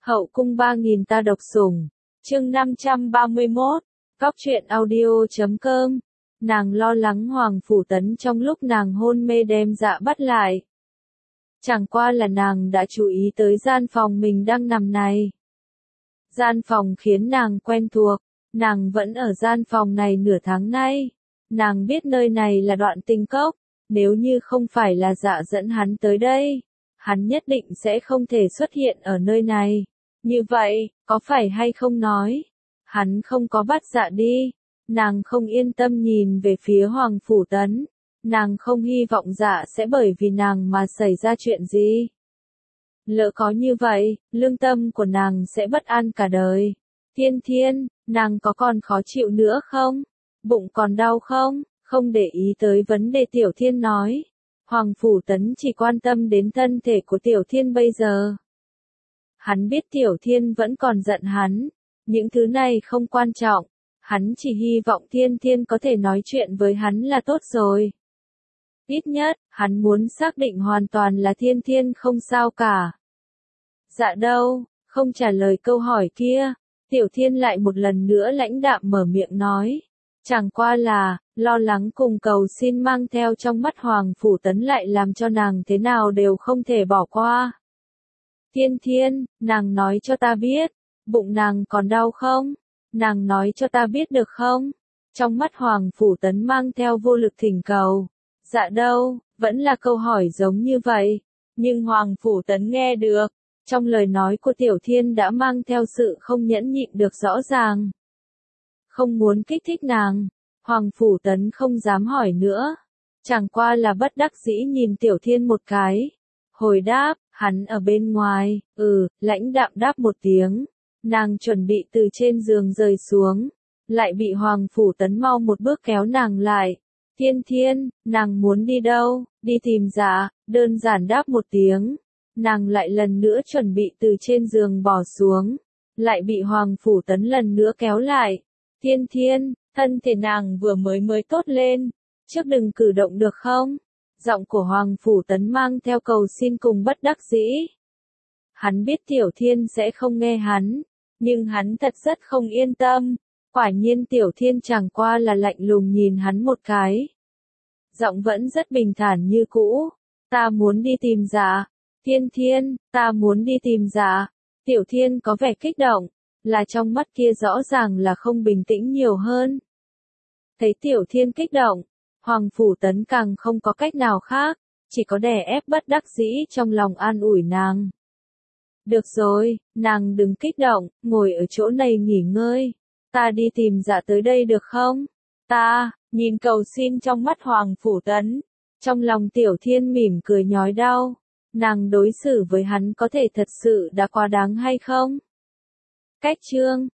Hậu cung 3000 ta độc sủng. Chương 531. Góc truyện audio.com. Nàng lo lắng Hoàng Phủ Tấn trong lúc nàng hôn mê đem Dạ bắt lại. Chẳng qua là nàng đã chú ý tới gian phòng mình đang nằm này. Gian phòng khiến nàng quen thuộc, nàng vẫn ở gian phòng này nửa tháng nay. Nàng biết nơi này là Đoạn Tinh Cốc, nếu như không phải là Dạ dẫn hắn tới đây, hắn nhất định sẽ không thể xuất hiện ở nơi này. Như vậy, có phải hay không nói, hắn không có bắt Dạ đi. Nàng không yên tâm nhìn về phía Hoàng Phủ Tấn, nàng không hy vọng Dạ sẽ bởi vì nàng mà xảy ra chuyện gì. Lỡ có như vậy, lương tâm của nàng sẽ bất an cả đời. Thiên Thiên, nàng có còn khó chịu nữa không? Bụng còn đau không? Không để ý tới vấn đề Tiểu Thiên nói. Hoàng Phủ Tấn chỉ quan tâm đến thân thể của Tiểu Thiên bây giờ. Hắn biết Tiểu Thiên vẫn còn giận hắn, những thứ này không quan trọng, hắn chỉ hy vọng Thiên Thiên có thể nói chuyện với hắn là tốt rồi. Ít nhất, hắn muốn xác định hoàn toàn là Thiên Thiên không sao cả. Dạ đâu, không trả lời câu hỏi kia, Tiểu Thiên lại một lần nữa lãnh đạm mở miệng nói. Chẳng qua là, lo lắng cùng cầu xin mang theo trong mắt Hoàng Phủ Tấn lại làm cho nàng thế nào đều không thể bỏ qua. Thiên Thiên, nàng nói cho ta biết, bụng nàng còn đau không? Nàng nói cho ta biết được không? Trong mắt Hoàng Phủ Tấn mang theo vô lực thỉnh cầu. Dạ đâu, vẫn là câu hỏi giống như vậy. Nhưng Hoàng Phủ Tấn nghe được, trong lời nói của Tiểu Thiên đã mang theo sự không nhẫn nhịn được rõ ràng. Không muốn kích thích nàng, Hoàng Phủ Tấn không dám hỏi nữa. Chẳng qua là bất đắc dĩ nhìn Tiểu Thiên một cái. Hồi đáp, hắn ở bên ngoài, lãnh đạm đáp một tiếng. Nàng chuẩn bị từ trên giường rơi xuống, lại bị Hoàng Phủ Tấn mau một bước kéo nàng lại. Thiên Thiên, nàng muốn đi đâu? Đi tìm Dạ, đơn giản đáp một tiếng. Nàng lại lần nữa chuẩn bị từ trên giường bỏ xuống, lại bị Hoàng Phủ Tấn lần nữa kéo lại. Thiên Thiên, thân thể nàng vừa mới tốt lên, trước đừng cử động được không? Giọng của Hoàng Phủ Tấn mang theo cầu xin cùng bất đắc dĩ. Hắn biết Tiểu Thiên sẽ không nghe hắn, nhưng hắn thật rất không yên tâm. Quả nhiên Tiểu Thiên chẳng qua là lạnh lùng nhìn hắn một cái. Giọng vẫn rất bình thản như cũ. Ta muốn đi tìm Dạ. Thiên Thiên, ta muốn đi tìm Dạ. Tiểu Thiên có vẻ kích động, là trong mắt kia rõ ràng là không bình tĩnh nhiều hơn. Thấy Tiểu Thiên kích động, Hoàng Phủ Tấn càng không có cách nào khác, chỉ có đè ép bất đắc dĩ trong lòng an ủi nàng. Được rồi, nàng đừng kích động, ngồi ở chỗ này nghỉ ngơi. Ta đi tìm Dạ tới đây được không? Ta, nhìn cầu xin trong mắt Hoàng Phủ Tấn. Trong lòng Tiểu Thiên mỉm cười nhói đau. Nàng đối xử với hắn có thể thật sự đã quá đáng hay không? Cách chương